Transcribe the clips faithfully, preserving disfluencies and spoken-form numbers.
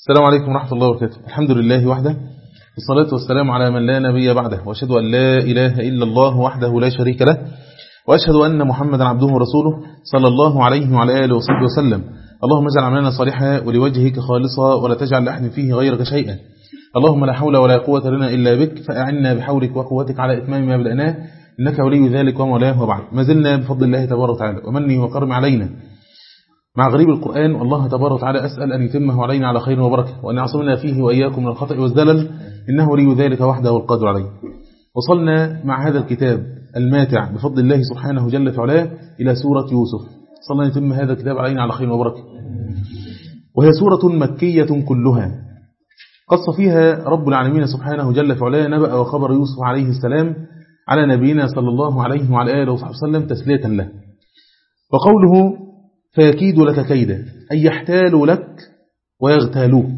السلام عليكم ورحمة الله وبركاته. الحمد لله وحده، والصلاة والسلام على من لا نبي بعده، وأشهد أن لا إله إلا الله وحده لا شريك له، وأشهد أن محمدا عبده ورسوله صلى الله عليه وعلى آله وصحبه وسلم. اللهم اجعل عملنا صالحا ولوجهك خالصا ولا تجعل لأحد فيه غيرك شيئا. اللهم لا حول ولا قوة لنا إلا بك، فأعنا بحولك وقوتك على إتمام ما بدأناه، إنك ولي ذلك ومولاه. وبعد، ما زلنا بفضل الله تبارك وتعالى ومنه وكرم علينا مع غريب القرآن، والله تبارك وتعالى أسأل أن يتمه علينا على خير وبركة، وأن يعصمنا فيه وإياكم من الخطأ والزلل، إنه ولي ذلك وحده والقادر عليه. وصلنا مع هذا الكتاب الماتع بفضل الله سبحانه جل في علاه إلى سورة يوسف. صلى الله يتم هذا الكتاب علينا على خير وبركة، وهي سورة مكية كلها، قص فيها رب العالمين سبحانه جل في علاه نبأ وخبر يوسف عليه السلام على نبينا صلى الله عليه وعلى آله وصحبه وسلم تسلية له. وقوله فيكيد لك كيدا، أي يحتالوا لك ويغتالوك.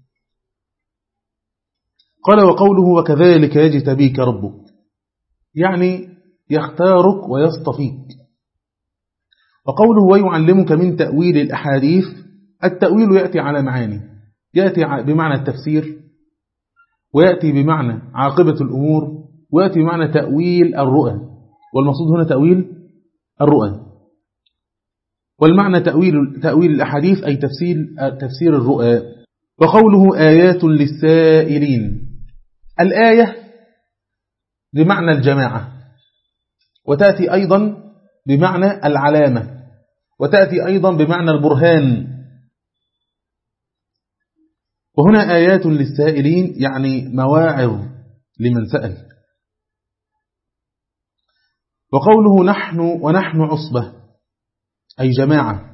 قال وقوله وكذلك يجتبيك ربك، يعني يختارك ويصطفيك. وقوله ويعلمك من تأويل الأحاديث، التأويل يأتي على معاني، يأتي بمعنى التفسير، ويأتي بمعنى عاقبة الأمور، ويأتي بمعنى تأويل الرؤى، والمقصود هنا تأويل الرؤى. والمعنى تأويل تأويل الأحاديث أي تفسير تفسير الرؤى. وقوله آيات للسائلين، الآية بمعنى الجماعة، وتأتي أيضا بمعنى العلامة، وتأتي أيضا بمعنى البرهان. وهنا آيات للسائلين يعني مواعظ لمن سأل. وقوله نحن ونحن عصبة أي جماعة،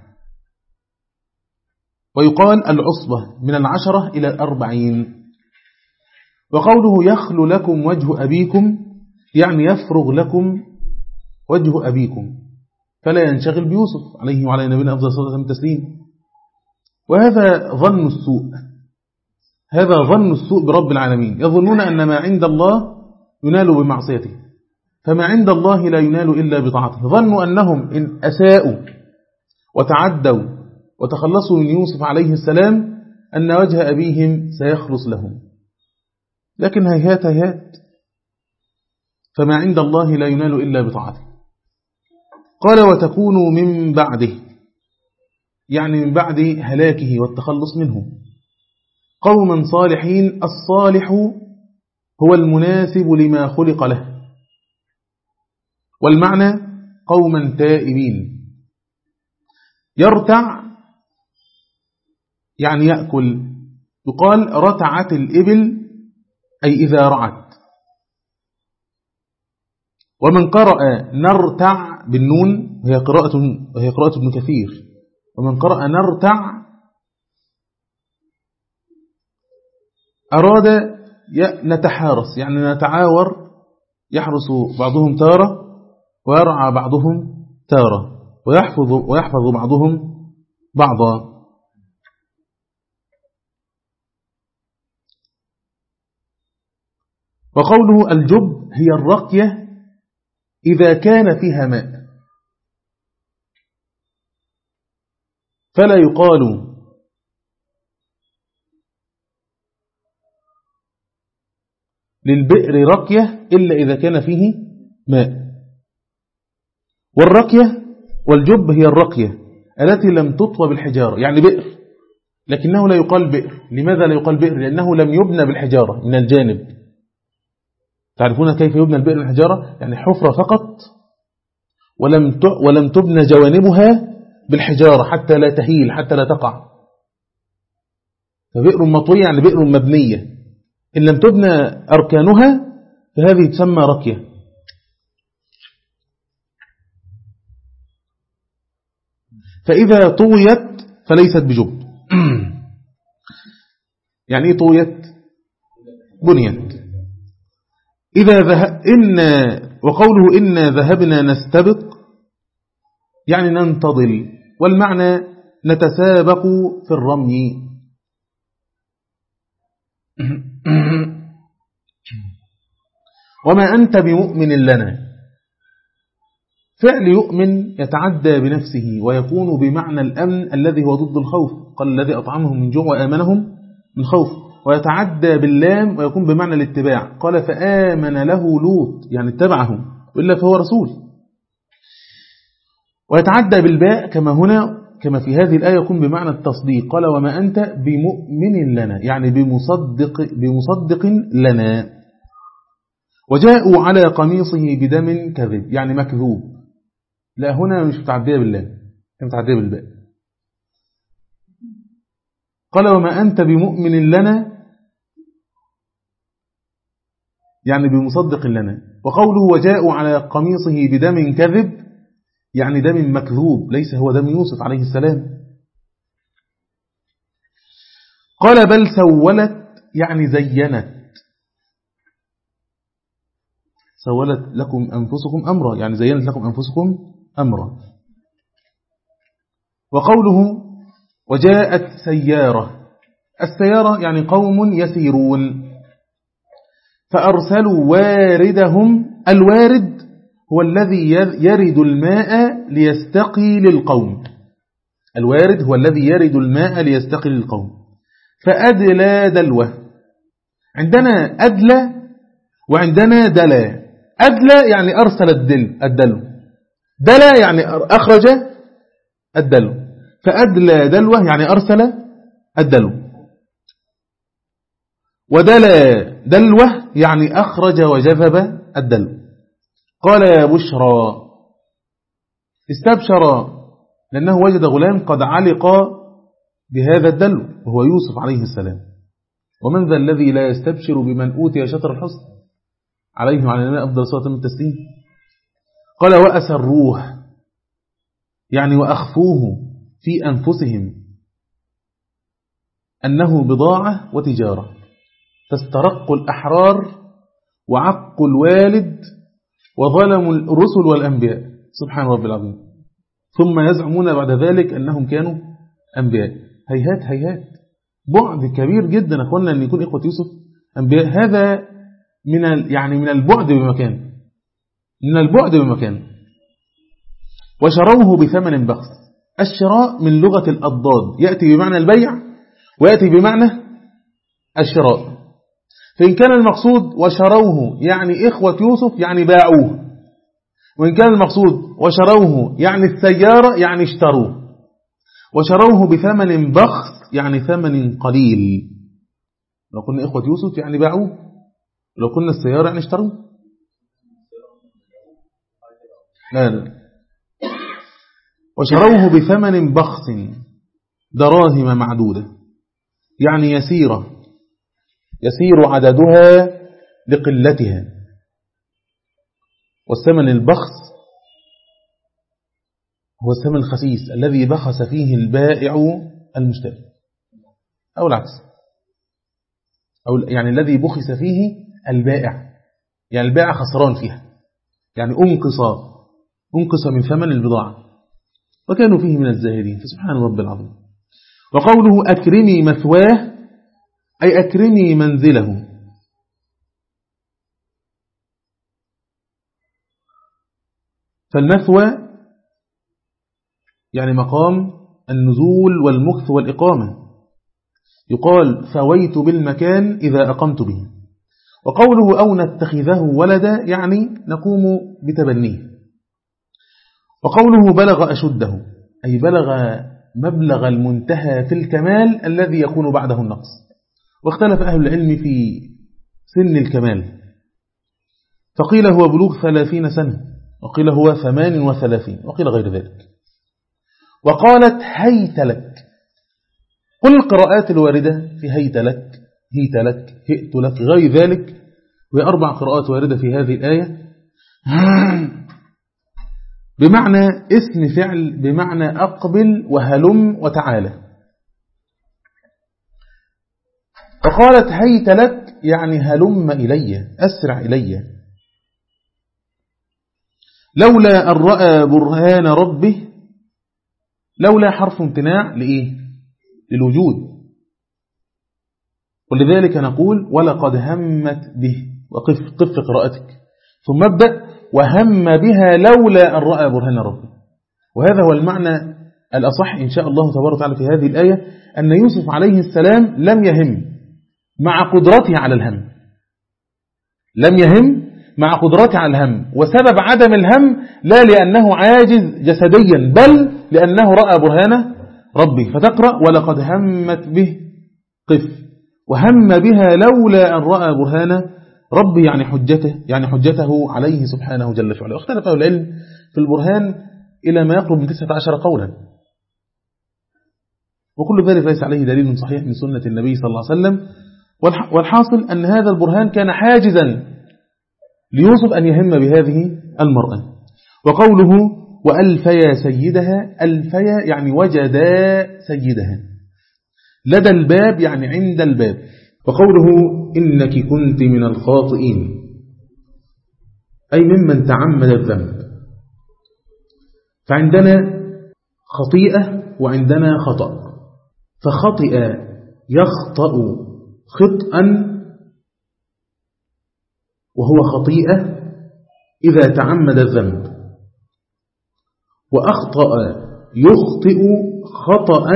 ويقال العصبة من العشرة إلى الأربعين. وقوله يخلو لكم وجه أبيكم، يعني يفرغ لكم وجه أبيكم فلا ينشغل بيوسف عليه وعلى نبينا أفضل الصلاة والتسليم. وهذا ظن السوء، هذا ظن السوء برب العالمين، يظنون أن ما عند الله ينال بمعصيته، فما عند الله لا ينال إلا بطاعته. ظنوا أنهم إن أساءوا وتعدوا وتخلصوا من يوسف عليه السلام أن وجه أبيهم سيخلص لهم، لكن هيهات هيهات، فما عند الله لا ينال إلا بطاعته. قال وتكونوا من بعده، يعني من بعد هلاكه والتخلص منه، قوما صالحين. الصالح هو المناسب لما خلق له، والمعنى قوما تائبين. يرتع يعني يأكل، يقال رتعت الإبل أي إذا رعت. ومن قرأ نرتع بالنون وهي قراءة, وهي قراءة ابن كثير، ومن قرأ نرتع أراد نتحارس، يعني نتعاور، يحرس بعضهم تارة ويرعى بعضهم تارة، ويحفظ, ويحفظ بعضهم بعضا. وقوله الجب هي الرقية إذا كان فيها ماء، فلا يقال للبئر رقية إلا إذا كان فيه ماء. والرقية والجب هي الرقية التي لم تطوى بالحجارة، يعني بئر، لكنه لا يقال بئر. لماذا لا يقال بئر؟ لأنه لم يبنى بالحجارة من الجانب. تعرفون كيف يبنى البئر من الحجارة؟ يعني حفرة فقط، ولم ولم تبنى جوانبها بالحجارة حتى لا تهيل، حتى لا تقع. فبئر مطوية يعني بئر مبنية، إن لم تبنى أركانها فهذه تسمى رقية. فإذا طويت فليست بجب. يعني إيه طويت؟ بنيت. إذا ذهب إن وقوله إنا ذهبنا نستبق يعني ننتظل، والمعنى نتسابق في الرمي. وما أنت بمؤمن لنا، فعل يؤمن يتعدى بنفسه ويكون بمعنى الأمن الذي هو ضد الخوف. قال الذي أطعمهم من جوع وآمنهم من خوف. ويتعدى باللام ويكون بمعنى الاتباع. قال فآمن له لوط يعني اتبعه وإلا فهو رسول. ويتعدى بالباء كما هنا كما في هذه الآية يكون بمعنى التصديق. قال وما أنت بمؤمن لنا يعني بمصدق, بمصدق لنا. وجاءوا على قميصه بدم كذب يعني مكذوب. لا هنا مش متعدية بالله متعدية بالباء. قال وما أنت بمؤمن لنا يعني بمصدق لنا. وقوله وجاءوا على قميصه بدم كذب يعني دم مكذوب ليس هو دم يوسف عليه السلام. قال بل سولت يعني زينت. سولت لكم أنفسكم أمرا يعني زينت لكم أنفسكم أمرا. وقوله وجاءت سيارة. السيارة يعني قوم يسيرون. فأرسلوا واردهم. الوارد هو الذي يرد الماء ليستقي للقوم. الوارد هو الذي يرد الماء ليستقي للقوم. فأدلى دلوه. عندنا أدلى وعندنا دلى. أدلى يعني أرسل الدل الدلو. دلى يعني أخرج الدلو. فأدلى دلوه يعني أرسل الدلو. ودلى دلوه يعني أخرج وجذب الدلو. قال يا بشرى استبشر لأنه وجد غلام قد علق بهذا الدلو وهو يوسف عليه السلام. ومن ذا الذي لا يستبشر بمن أوتي شطر الحسن عليه وعلى النبي أفضل صلاة من التسليم. قال وأسروه يعني وأخفوه في أنفسهم أنه بضاعة وتجارة. فاسترقوا الأحرار وعقوا الوالد وظلموا الرسل والأنبياء سبحان رب العظيم. ثم يزعمون بعد ذلك أنهم كانوا أنبياء. هيهات هيهات بعد كبير جدا أخوانا أن يكون إخوة يوسف أنبياء. هذا من يعني من البعد بمكان من البعد بمكان. وشروه بثمن بخس. الشراء من لغة الأضداد يأتي بمعنى البيع ويأتي بمعنى الشراء. فإن كان المقصود وشروه يعني إخوة يوسف يعني باعوه. وإن كان المقصود وشروه يعني السيارة يعني اشتروه. وشروه بثمن بخس يعني ثمن قليل. لو كنا إخوة يوسف يعني باعوه. لو كنا السيارة يعني اشتروه. لا لا. وشروه بثمن بخس دراهم معدودة يعني يسيرة يسير عددها لقلتها. والثمن البخس هو الثمن الخسيس الذي بخس فيه البائع المشتري أو العكس أو يعني الذي بخس فيه البائع يعني البائع خسران فيها يعني أنقص أنقص من ثمن البضاعة. وكانوا فيه من الزاهدين فسبحان رب العظيم. وقوله أكرمي مثواه أي أكرمي منزله. فالمثوى يعني مقام النزول والمكث والإقامة. يقال ثويت بالمكان إذا أقمت به. وقوله أو نتخذه ولدا يعني نقوم بتبنيه. وقوله بلغ أشده أي بلغ مبلغ المنتهى في الكمال الذي يكون بعده النقص. واختلف أهل العلم في سن الكمال فقيل هو بلوغ ثلاثين سنة وقيل هو ثمان وثلاثين وقيل غير ذلك. وقالت هيت لك. قل القراءات الواردة في هيت لك هيت لك هئت لك غير ذلك وهي أربع قراءات واردة في هذه الآية بمعنى اسم فعل بمعنى أقبل وهلم وتعالى. فقالت هيت لك يعني هلم إلي أسرع إلي. لولا أن رأى برهان ربه. لولا حرف امتناع لإيه؟ للوجود. ولذلك نقول ولقد همت به وقف قف قراءتك ثم ابدأ وهم بها لولا أن رأى برهان ربه. وهذا هو المعنى الأصح إن شاء الله تبارك وتعالى في هذه الآية أن يوسف عليه السلام لم يهم مع قدرته على الهم، لم يهم مع قدرته على الهم، وسبب عدم الهم لا لأنه عاجز جسديا بل لأنه رأى برهان ربه. فتقرأ ولقد همت به قف، وهم بها لولا أن رأى برهان ربه، يعني حجته يعني حجته عليه سبحانه جل وعلا. واختلف العلم في البرهان إلى ما يقرب من تسعة عشر قولا، وكل ذلك ليس عليه دليل صحيح من سنة النبي صلى الله عليه وسلم. والحاصل أن هذا البرهان كان حاجزا ليوسف أن يهم بهذه المرأة. وقوله وألفيا سيدها، ألفيا يعني وجدا سيدها لدى الباب يعني عند الباب. وقوله إنك كنت من الخاطئين أي ممن تعمد الذنب. فعندنا خطيئة وعندنا خطأ، فخطئ يخطأ خطأ وهو خطيئة إذا تعمد الذنب، وأخطأ يخطئ خطأ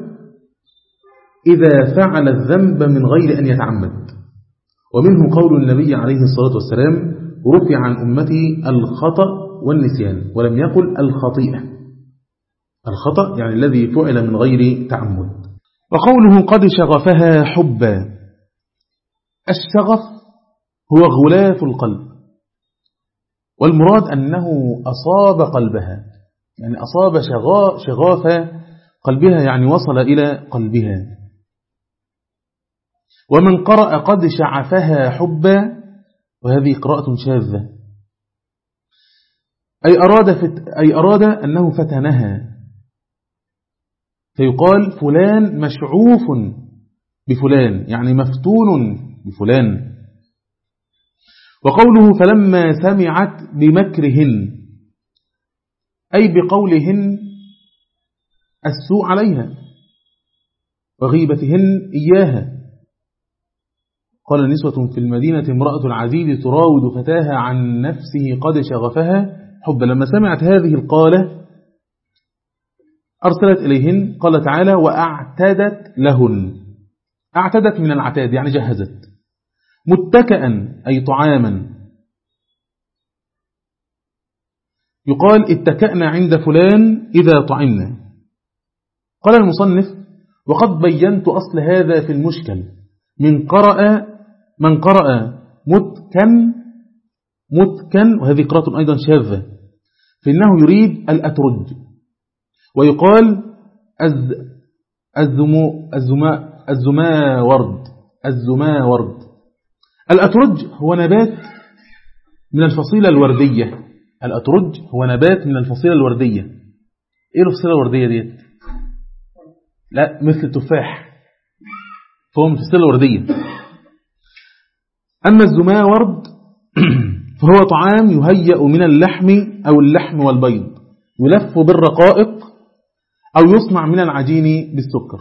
إذا فعل الذنب من غير أن يتعمد. ومنه قول النبي عليه الصلاة والسلام رفع عن أمتي الخطأ والنسيان، ولم يقل الخطيئة. الخطأ يعني الذي فعل من غير تعمد. وقوله قد شغفها حبا، الشغف هو غلاف القلب، والمراد أنه أصاب قلبها، يعني أصاب شغاف قلبها يعني وصل إلى قلبها. ومن قرأ قد شعفها حبا، وهذه قراءة شاذة، أي أراد, فت أي أراد أنه فتنها، فيقال فلان مشعوف بفلان يعني مفتون بفلان. وقوله فلما سمعت بمكرهن أي بقولهن السوء عليها وغيبتهن إياها. قال نسوة في المدينة امرأة العزيز تراود فتاها عن نفسه قد شغفها حبا. لما سمعت هذه القالة أرسلت إليهن، قال تعالى وأعتدت لهن، أعتدت من العتاد يعني جهزت، متكئا أي طعاما، يقال اتكأنا عند فلان إذا طعمنا. قال المصنف وقد بينت أصل هذا في المشكل، من قرأ من قرأ متكن متكن، وهذه قراءة أيضا شاذة، فإنه يريد الأترج، ويقال الز الزمو الزما الزماورد الزماورد. الأترج هو نبات من الفصيلة الوردية، الأترج هو نبات من الفصيلة الوردية. إيه الفصيلة الوردية دي؟ لا مثل التفاح، فهو من الفصيلة الوردية. أما الزماورد فهو طعام يهيأ من اللحم أو اللحم والبيض، يلف بالرقائق أو يصنع من العجين بالسكر.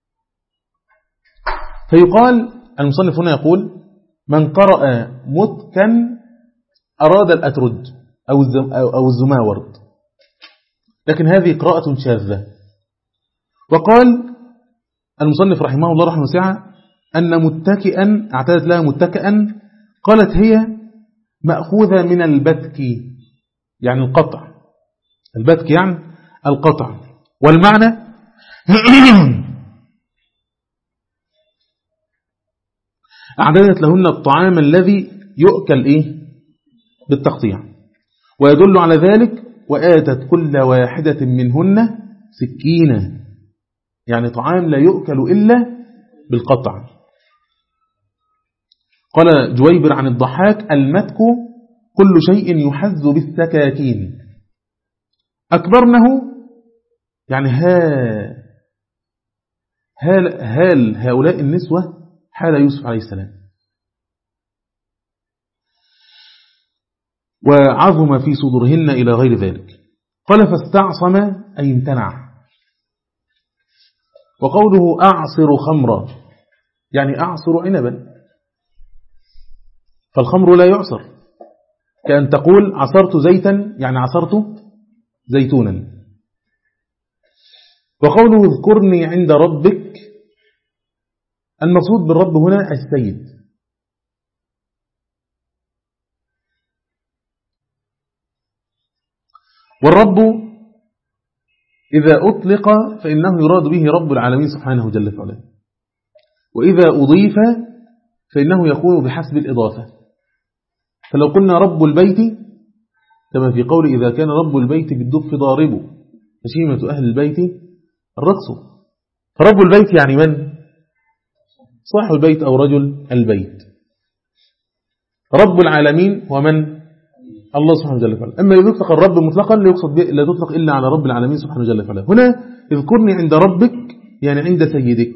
فيقال المصنف هنا يقول من قرأ متكن أراد الأترج أو الزماورد، لكن هذه قراءة شاذة. وقال المصنف رحمه الله رحمه واسعة أن متكئا اعتدت لها متكئا، قالت هي مأخوذة من البتك يعني القطع، البتك يعني القطع، والمعنى أعددت لهن الطعام الذي يؤكل إيه بالتقطيع، ويدل على ذلك وآتت كل واحدة منهن سكينة، يعني طعام لا يؤكل إلا بالقطع. قال جويبر عن الضحاك المتك كل شيء يحز بالسكاكين، أكبرنه يعني ها هال, هال هؤلاء النسوة حال يوسف عليه السلام، وعظم في صدورهن إلى غير ذلك. قال فاستعصم أي امتنع. وقوله أعصر خمرا يعني أعصر عنبا، فالخمر لا يعصر، كأن تقول عصرت زيتا يعني عصرت زيتونا. وقوله اذكرني عند ربك، المقصود بالرب هنا السيد. والرب إذا أطلق فإنه يراد به رب العالمين سبحانه جل وعلا، وإذا أضيف فإنه يكون بحسب الإضافة. فلو قلنا رب البيت كما في قول إذا كان رب البيت بالدف ضاربه فشيمة أهل البيت الرقص، فرب البيت يعني من؟ صاحب البيت أو رجل البيت. رب العالمين ومن؟ الله سبحانه جل وعلا. أما يطلق الرب مطلقا لا يقصد به لا تطلق إلا على رب العالمين سبحانه جل وعلا. هنا اذكرني عند ربك يعني عند سيدك.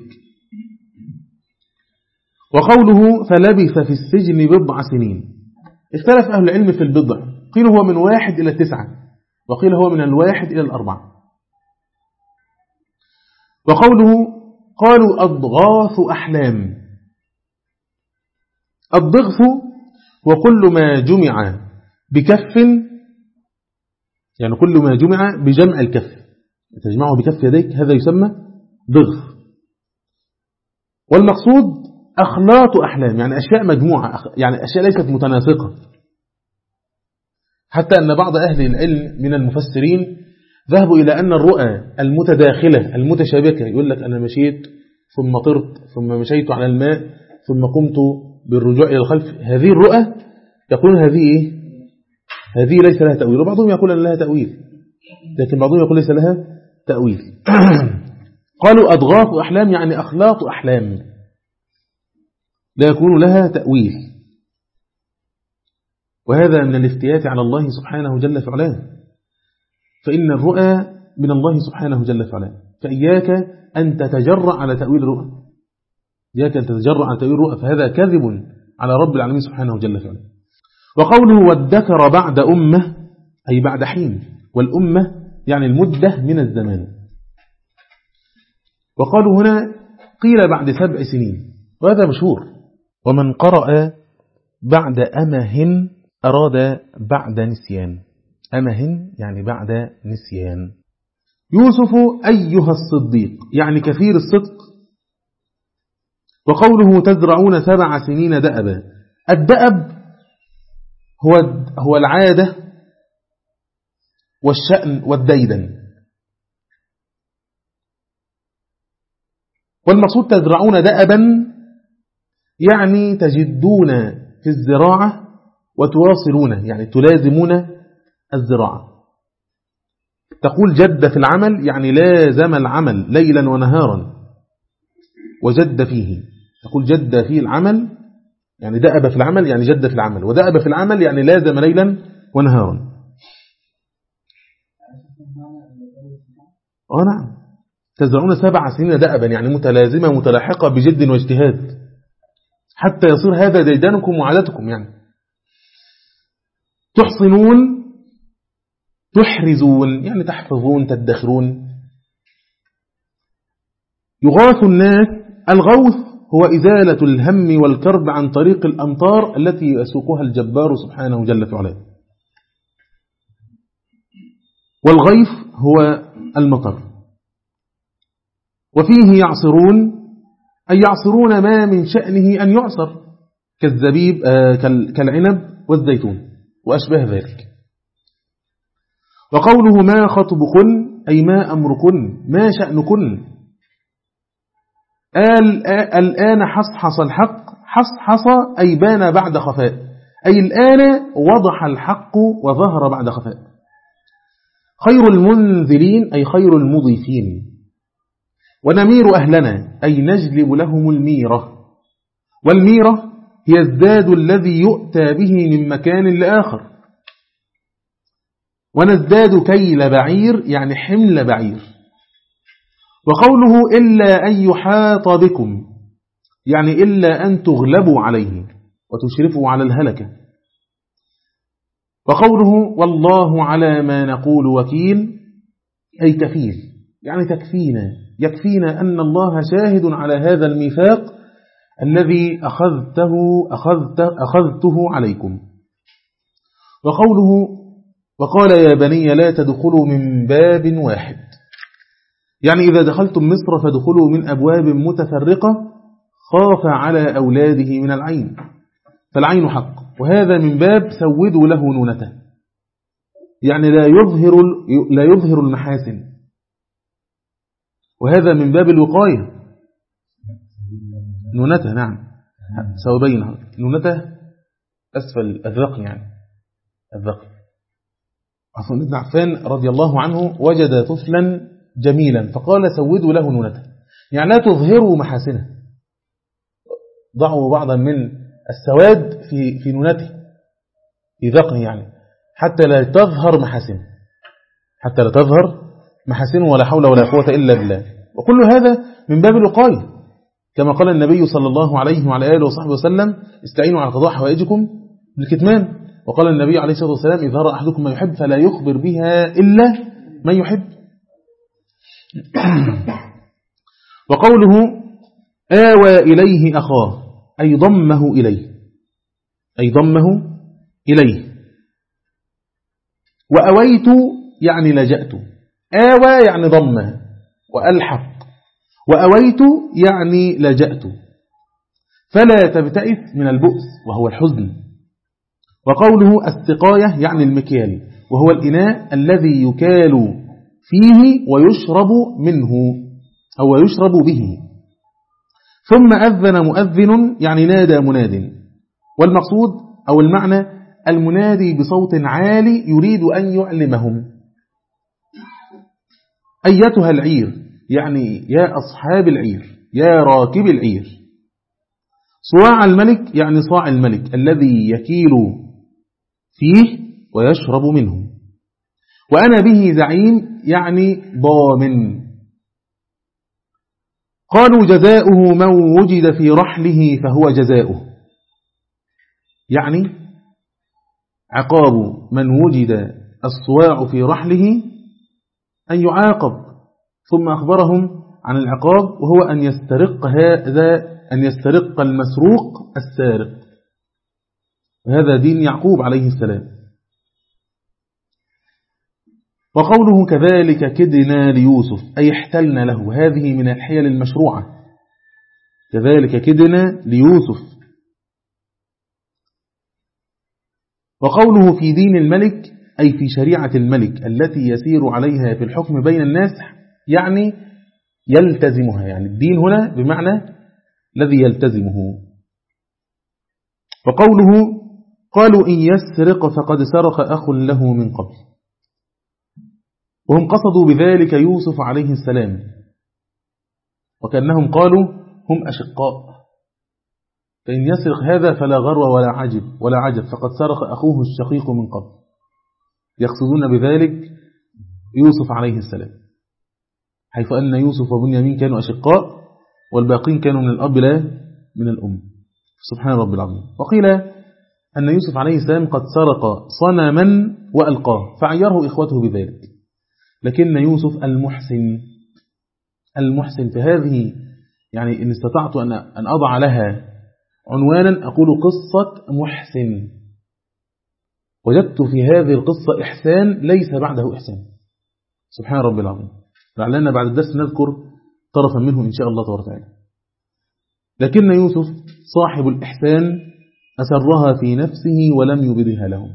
وقوله فلبث في السجن بضع سنين، اختلف أهل العلم في البضع، قيل هو من واحد إلى تسعة، وقيل هو من الواحد إلى الأربعة. وقوله قالوا أضغاث أحلام، الضغث وكل ما جمع بكف، يعني كل ما جمع بجمع الكف، تجمعه بكف يديك هذا يسمى ضغث. والمقصود أخلاط أحلام، يعني أشياء مجموعة، يعني أشياء ليست متناسقة، حتى أن بعض أهل العلم من المفسرين ذهبوا إلى أن الرؤى المتداخلة المتشابكة، يقول لك أنا مشيت ثم طرت ثم مشيت على الماء ثم قمت بالرجوع إلى الخلف، هذه الرؤى يقولون هذه إيه؟ هذه ليس لها تأويل، وبعضهم يقول أن لها تأويل، لكن بعضهم يقول ليس لها تأويل. قالوا أضغاث أحلام يعني أخلاط أحلام لا يكون لها تأويل، وهذا من الافتيات على الله سبحانه جل وعلا، فإن الرؤى من الله سبحانه جل وعلا، فإياك أن تتجرأ على تأويل الرؤى، إياك أن تتجرأ على تأويل الرؤى، فهذا كذب على رب العالمين سبحانه جل وعلا. وقوله والذكر بعد أمة أي بعد حين، والأمة يعني المدة من الزمان. وقالوا هنا قيل بعد سبع سنين، وهذا مشهور. ومن قرأ بعد أمه أراد بعد نسيان، أمه يعني بعد نسيان. يوسف أيها الصديق يعني كثير الصدق. وقوله تزرعون سبع سنين دأبا، الدأب هو هو العادة والشأن والديدن، والمقصود تزرعون دأبا يعني تجدون في الزراعة وتواصلون يعني تلازمون الزراعة. تقول جد في العمل يعني لازم العمل ليلا ونهارا وجد فيه، تقول جد في العمل يعني دأب في العمل يعني جد في العمل، ودأب في العمل يعني لازم ليلا ونهارا. آه نعم، تزرعون سبع سنين دأبا يعني متلازمة متلاحقة بجد واجتهاد حتى يصير هذا ديدانكم وعادتكم. يعني تحصنون تحرزون يعني تحفظون تدخرون. يغاث الناس، الغوث هو إزالة الهم والكرب عن طريق الأمطار التي يسوقها الجبار سبحانه جل وعلا. والغيث هو المطر. وفيه يعصرون أي يعصرون ما من شأنه أن يعصر كالزبيب آه كالعنب والزيتون وأشبه ذلك. وقوله ما خطبكن أي ما أمركن ما شأنكن. قال الآن حصحص الحق، حصحص أي بان بعد خفاء، أي الآن وضح الحق وظهر بعد خفاء. خير المنذرين أي خير المضيفين. ونمير أهلنا أي نجلب لهم الميرة، والميرة هي الزاد الذي يؤتى به من مكان لآخر. ونزداد كيل بعير يعني حمل بعير. وقوله إلا أن يحاط بكم يعني إلا أن تغلبوا عليه وتشرفوا على الهلكة. وقوله والله على ما نقول وكيل أي كفيل يعني تكفينا، يكفينا أن الله شاهد على هذا الميثاق الذي أخذته, أخذته, أخذته عليكم. وقوله وقال يا بني لا تدخلوا من باب واحد يعني إذا دخلتم مصر فادخلوا من أبواب متفرقة خاف على أولاده من العين، فالعين حق. وهذا من باب سودوا له نونته، يعني لا يظهر لا يظهر المحاسن، وهذا من باب الوقاية. نونته نعم سوبين، نونته أسفل الذقن، يعني الذقن. عثمان بن عفان رضي الله عنه وجد طفلا جميلا فقال سودوا له نونته، يعني لا تظهروا محاسنه، ضعوا بعضا من السواد في في نونته في ذقنه، يعني حتى لا تظهر محاسنه، حتى لا تظهر محاسنه، ولا حول ولا قوة إلا بالله. وكل هذا من باب الوقاية، كما قال النبي صلى الله عليه وعلى آله وصحبه وسلم استعينوا على قضاء حوائجكم بالكتمان. وقال النبي عليه الصلاة والسلام إذا رأى أحدكم ما يحب فلا يخبر بها إلا من يحب. وقوله آوى إليه أخاه أي ضمه إليه، أي ضمه إليه. وأويت يعني لجأت، آوى يعني ضمه وألحق، وأويت يعني لجأت. فلا تبتئس من البؤس وهو الحزن. وقوله السقاية يعني المكيال، وهو الإناء الذي يكال فيه ويشرب منه أو يشرب به. ثم أذن مؤذن يعني نادى مناد، والمقصود أو المعنى المنادي بصوت عالي يريد أن يعلمهم أيتها العير، يعني يا أصحاب العير، يا راكب العير. صواع الملك يعني صاع الملك الذي يكيل فيه ويشرب منه. وأنا به زعيم يعني ضامن. قالوا جزاؤه من وجد في رحله فهو جزاؤه، يعني عقاب من وجد الصواع في رحله أن يعاقب. ثم أخبرهم عن العقاب وهو أن يسترق هذا أن يسترق المسروق السارق، وهذا دين يعقوب عليه السلام. وقوله كذلك كدنا ليوسف أي احتلنا له، هذه من الحيل المشروعة، كذلك كدنا ليوسف. وقوله في دين الملك أي في شريعة الملك التي يسير عليها في الحكم بين الناس، يعني يلتزمها، يعني الدين هنا بمعنى الذي يلتزمه. وقوله قالوا إن يسرق فقد سرق أخ له من قبل، وهم قصدوا بذلك يوسف عليه السلام، وكأنهم قالوا هم أشقاء، فإن يسرق هذا فلا غر ولا عجب ولا عجب فقد سرق أخوه الشقيق من قبل، يقصدون بذلك يوسف عليه السلام، حيث أن يوسف وبنيامين كانوا أشقاء والباقين كانوا من الأب لا من الأم، سبحان رب العظيم. وقيل أن يوسف عليه السلام قد سرق صنما وألقاه فعيره إخوته بذلك، لكن يوسف المحسن المحسن فهذه، يعني إن استطعت أن أضع لها عنوانا أقول قصة محسن. وجدت في هذه القصة إحسان ليس بعده إحسان، سبحان رب العظيم. لعلنا بعد الدرس نذكر طرفا منه إن شاء الله تبارك وتعالى. لكن يوسف صاحب الإحسان أسرها في نفسه ولم يبدها لهم.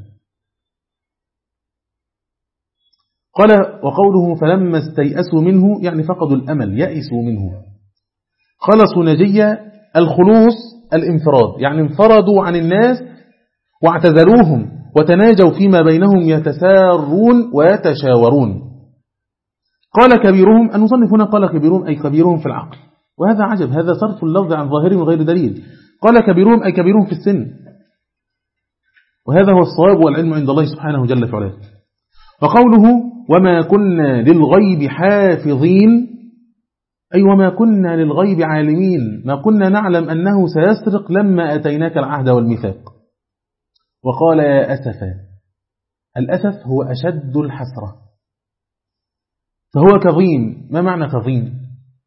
قال وقوله فلما استيأسوا منه يعني فقدوا الأمل، يأسوا منه. خلصوا نجية الخلوص الانفراد، يعني انفردوا عن الناس واعتزلوهم وتناجوا فيما بينهم يتسارون ويتشاورون. قال كبيرهم، المصنف هنا قال كبيرهم أي كبيرهم في العقل، وهذا عجب، هذا صرف اللفظ عن ظاهره من غير دليل. قال كبيرهم أي كبيرهم في السن، وهذا هو الصواب والعلم عند الله سبحانه جل وعلا. وقوله وما كنا للغيب حافظين أي وما كنا للغيب عالمين، ما كنا نعلم أنه سيسرق لما أتيناك العهد والميثاق. وقال يا أسفا، الأسف هو أشد الحسرة، فهو كظيم. ما معنى كظيم؟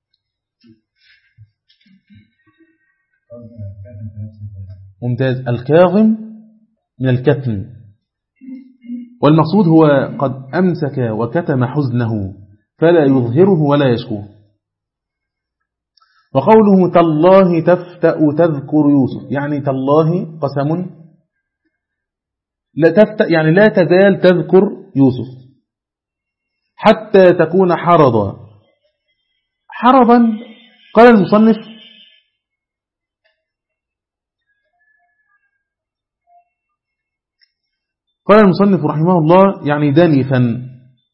ممتاز، الكاظم من الكتم، والمقصود هو قد أمسك وكتم حزنه فلا يظهره ولا يشكوه. وقوله تالله تفتأ تذكر يوسف، يعني تالله قسم، لا تفتأ يعني لا تزال تذكر يوسف حتى تكون حرضا. حرضا قال المصنف قال المصنف رحمه الله يعني دنفا،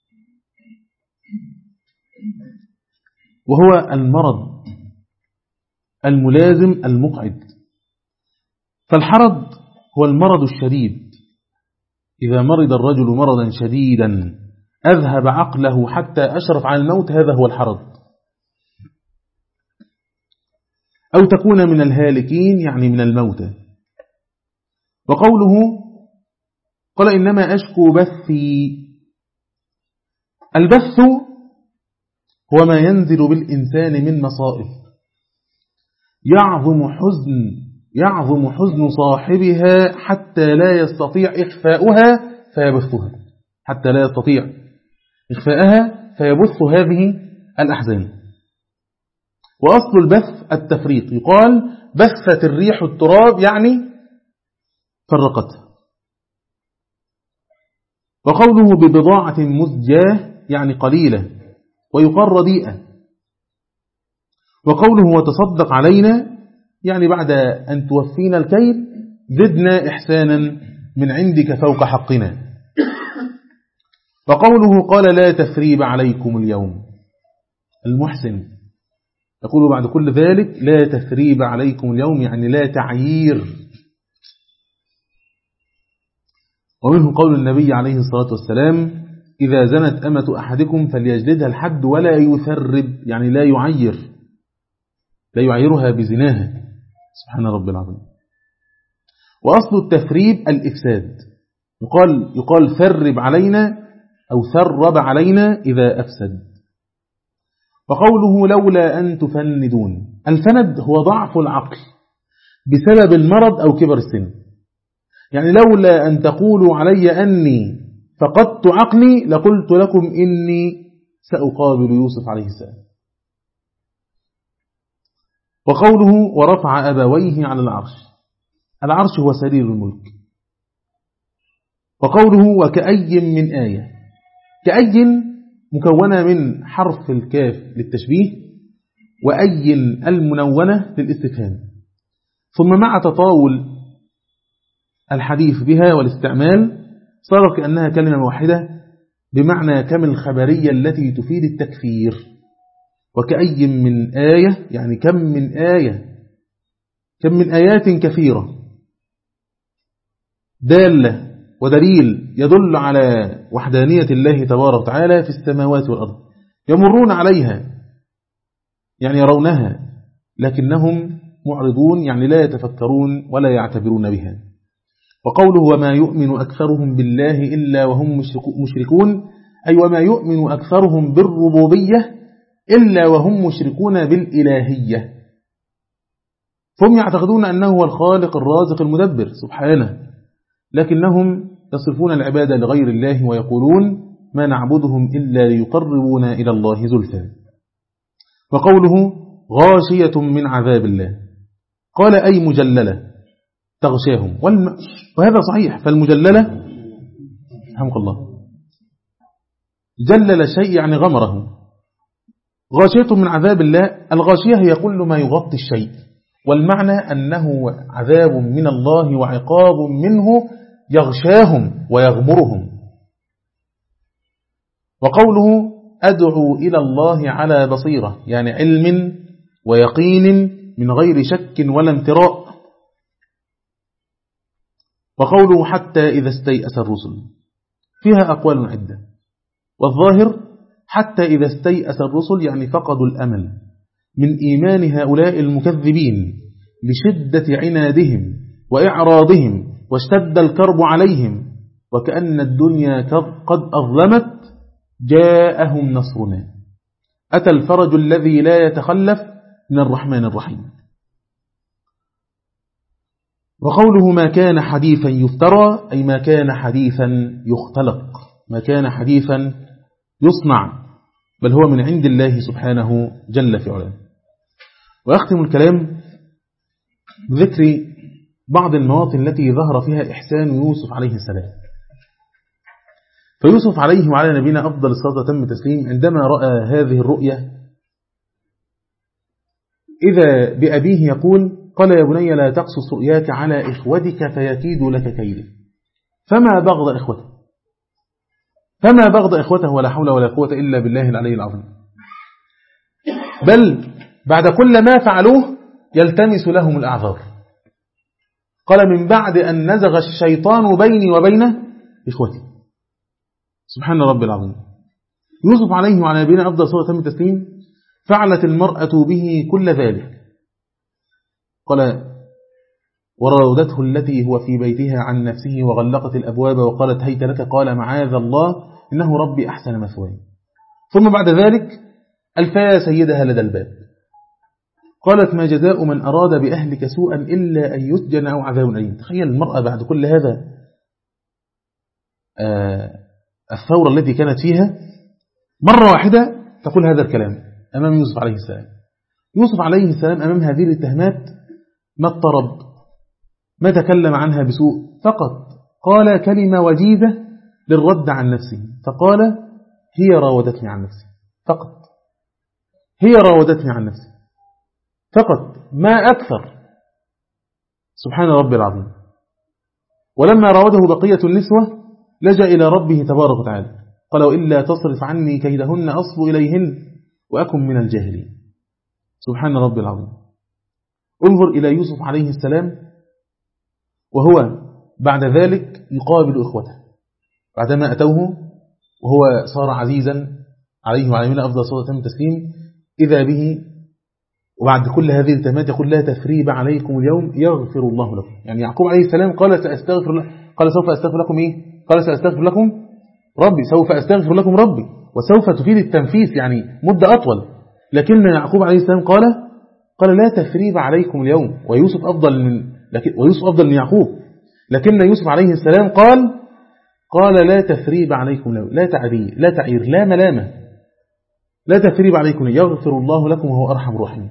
وهو المرض الملازم المقعد. فالحرض هو المرض الشديد، إذا مرض الرجل مرضا شديدا أذهب عقله حتى أشرف على الموت، هذا هو الحرض. أو تكون من الهالكين يعني من الموتى. وقوله قال إنما أشكو بثي، البث هو ما ينزل بالإنسان من مصائب، يعظم حزن يعظم حزن صاحبها حتى لا يستطيع إخفاؤها فيبثها، حتى لا يستطيع إخفاءها فيبث هذه الأحزان. وأصل البث التفريق، يقال بثت الريح التراب يعني فرقته. وقوله ببضاعة مزجاة يعني قليلة، ويقال رديئة. وقوله وتصدق علينا يعني بعد أن توفينا الكيل زدنا إحسانا من عندك فوق حقنا. وقوله قال لا تثريب عليكم اليوم، المحسن يقول بعد كل ذلك لا تثريب عليكم اليوم يعني لا تعيير. ومنه قول النبي عليه الصلاة والسلام إذا زنت أمة أحدكم فليجلدها الحد ولا يثرب يعني لا يعير، لا يعيرها بزناها، سبحان رب العظيم. وأصل التثريب الإفساد، يقال, يقال ثرب علينا أو ثرب علينا إذا أفسد. وقوله لولا أن تفندون، الفند هو ضعف العقل بسبب المرض أو كبر السن، يعني لولا أن تقولوا علي أني فقدت عقلي لقلت لكم إني سأقابل يوسف عليه السلام. وقوله ورفع أبويه على العرش، العرش هو سرير الملك. وقوله وكأي من آية، كأي مكونة من حرف الكاف للتشبيه وأي المنونة للاستفهام، ثم مع تطاول الحديث بها والاستعمال صار كأنها كلمة واحدة بمعنى كم الخبرية التي تفيد التكثير. وكأي من آية يعني كم من آية، كم من آيات كثيرة دالة ودليل يدل على وحدانية الله تبارك وتعالى في السماوات والأرض، يمرون عليها يعني يرونها لكنهم معرضون يعني لا يتفكرون ولا يعتبرون بها. وقوله وما يؤمن أكثرهم بالله إلا وهم مشركون، أي وما يؤمن أكثرهم بالربوبية إلا وهم مشركون بالإلهية، فهم يعتقدون أنه هو الخالق الرازق المدبر سبحانه، لكنهم يصرفون العبادة لغير الله ويقولون ما نعبدهم إلا ليقربونا إلى الله زلفى. وقوله غاشية من عذاب الله، قال أي مجللة تغشاهم، وهذا صحيح، فالمجللة رحمك الله جلل شيء يعني غمره. غاشية من عذاب الله، الغاشية هي كل ما يغطي الشيء، والمعنى أنه عذاب من الله وعقاب منه يغشاهم ويغمرهم. وقوله أدعو إلى الله على بصيرة يعني علم ويقين من غير شك ولا امتراء. وقوله حتى إذا استيأس الرسل، فيها أقوال عدة، والظاهر حتى إذا استيأس الرسل يعني فقدوا الأمل من إيمان هؤلاء المكذبين لشدة عنادهم وإعراضهم، واشتد الكرب عليهم وكأن الدنيا قد أظلمت، جاءهم نصرنا، أتى الفرج الذي لا يتخلف من الرحمن الرحيم. وقوله ما كان حديثا يفترى أي ما كان حديثا يختلق، ما كان حديثا يصنع بل هو من عند الله سبحانه جل في علاه. ويختم الكلام بذكر بعض المواطن التي ظهر فيها إحسان يوسف عليه السلام. فيوسف عليه وعلى نبينا أفضل الصلاة وتم التسليم عندما رأى هذه الرؤية إذا بأبيه يقول: قال يا بني لا تقصص رؤياك على إخوتك فيكيدوا لك كيدا. فما بغض إخوته فما بغض إخوته ولا حول ولا قوة إلا بالله العلي العظيم، بل بعد كل ما فعلوه يلتمس لهم الأعذار. قال: من بعد أن نزغ الشيطان بيني وبين إخوتي. سبحان رب العظيم. يوسف عليه وعلى نبينا أفضل صلاة وتم التسليم فعلت المرأة به كل ذلك. قال: وراودته التي هو في بيتها عن نفسه وغلقت الأبواب وقالت هيت لك قال معاذ الله إنه ربي أحسن مثواي. ثم بعد ذلك ألفا سيدها لدى الباب. قالت: ما جزاء من أراد بأهلك سوءا إلا أن يسجن أو عذاب أليم. تخيل المرأة بعد كل هذا آه الثورة التي كانت فيها مرة واحدة تقول هذا الكلام أمام يوسف عليه السلام. يوسف عليه السلام أمام هذه الاتهامات ما اضطرب، ما تكلم عنها بسوء، فقط قال كلمة وجيزة للرد عن نفسه، فقال: هي راودتني عن نفسي. فقط هي راودتني عن نفسي فقط، ما أكثر. سبحان ربي العظيم. ولما راوده بقية النسوة لجأ إلى ربه تبارك وتعالى قال: وإلا تصرف عني كيدهن أصب إليهن وأكن من الجاهلين. سبحان ربي العظيم. انظر إلى يوسف عليه السلام وهو بعد ذلك يقابل إخوته بعدما أتوه وهو صار عزيزا عليه وعلى نبينا أفضل صلاة وتم التسليم، إذا به وبعد كل هذه التهمات يقول: لا تثريب عليكم اليوم يغفر الله لكم. يعني يعقوب عليه السلام قال سأستغفر لكم، قال سوف أستغفر لكم إيه؟ قال سأستغفر لكم ربي، سوف أستغفر لكم ربي، وسوف تفيد التنفيس يعني مدة أطول. لكن يعقوب عليه السلام قال قال لا تثريب عليكم اليوم، ويوسف أفضل من لكن ويوسف أفضل من يعقوب، لكن يوسف عليه السلام قال قال لا تثريب عليكم اليوم، لا تعذير لا تعير لا ملامة، لا تثريب عليكم يغفر الله لكم وهو أرحم الراحمين.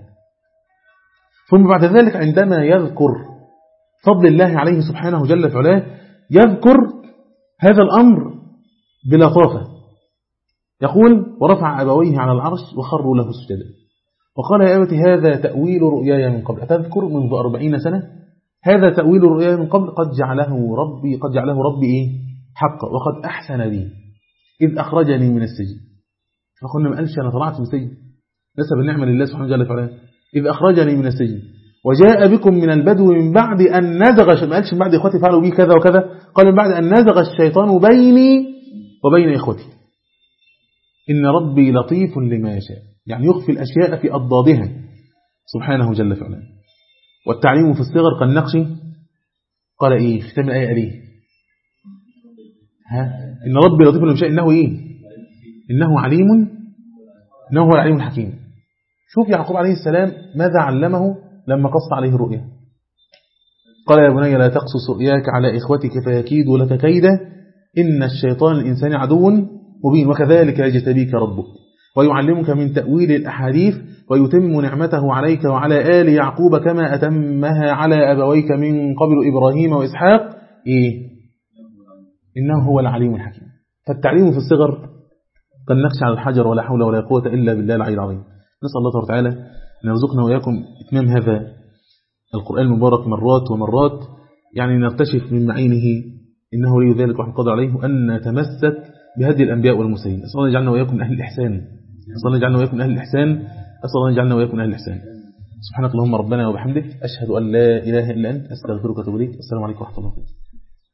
ثم بعد ذلك عندما يذكر فضل الله عليه سبحانه جل في علاه يذكر هذا الأمر بلطافة، يقول: ورفع أبويه على العرش وخروا له سجدا وقال: يا أبت هذا تأويل رؤياي من قبل، أتذكر منذ أربعين سنة هذا تأويل رؤياي من قبل قد جعله ربي قد جعله ربي إيه؟ حقا وقد أحسن بي إذ أخرجني من السجن. فقلنا ما قالش أنا طلعت من السجن، نسب النعمة لله سبحانه جل وعلا. إذ أخرجني من السجن وجاء بكم من البدو من بعد أن نزغ، ما قالش من بعد إخوتي فعلوا بي كذا وكذا، قال من بعد أن نزغ الشيطان بيني وبين إخوتي إن ربي لطيف لما يشاء، يعني يخفي الأشياء في أضدادها سبحانه جل وعلا. والتعليم في الصغر كالنقش قال إيه في ختام الآية عليه ها إن ربي لطيف لما يشاء إنه إيه إنه عليم إنه هو العليم الحكيم. شوف يعقوب عليه السلام ماذا علمه لما قص عليه الرؤيا. قال: يا بني لا تقصص رؤياك على إخوتك فيكيدوا لك كيدا إن الشيطان الإنسان عدو مبين وكذلك يجتبيك ربك ويعلمك من تأويل الأحاديث ويتم نعمته عليك وعلى آل يعقوب كما أتمها على أبويك من قبل إبراهيم وإسحاق إيه؟ إنه هو العليم الحكيم. فالتعليم في الصغر كالنقش على الحجر ولا حول ولا قوة إلا بالله العلي العظيم. نسأل الله تبارك وتعالى أن يرزقنا وإياكم إتمام هذا القرآن المبارك مرات ومرات، يعني نرتشف من معينه إنه لي ذلك وحن قدر عليه، وأن نتمسك بهدي الأنبياء والمرسلين. أسأل الله يجعلنا وإياكم من أهل الإحسان أسأل الله يجعلنا وإياكم من أهل الإحسان أسأل الله يجعلنا وإياكم من أهل الإحسان. سبحانك اللهم ربنا وبحمدك أشهد أن لا إله إلا أنت أستغفرك وأتوب إليك. السلام عليكم ورحمة الله وبركاته.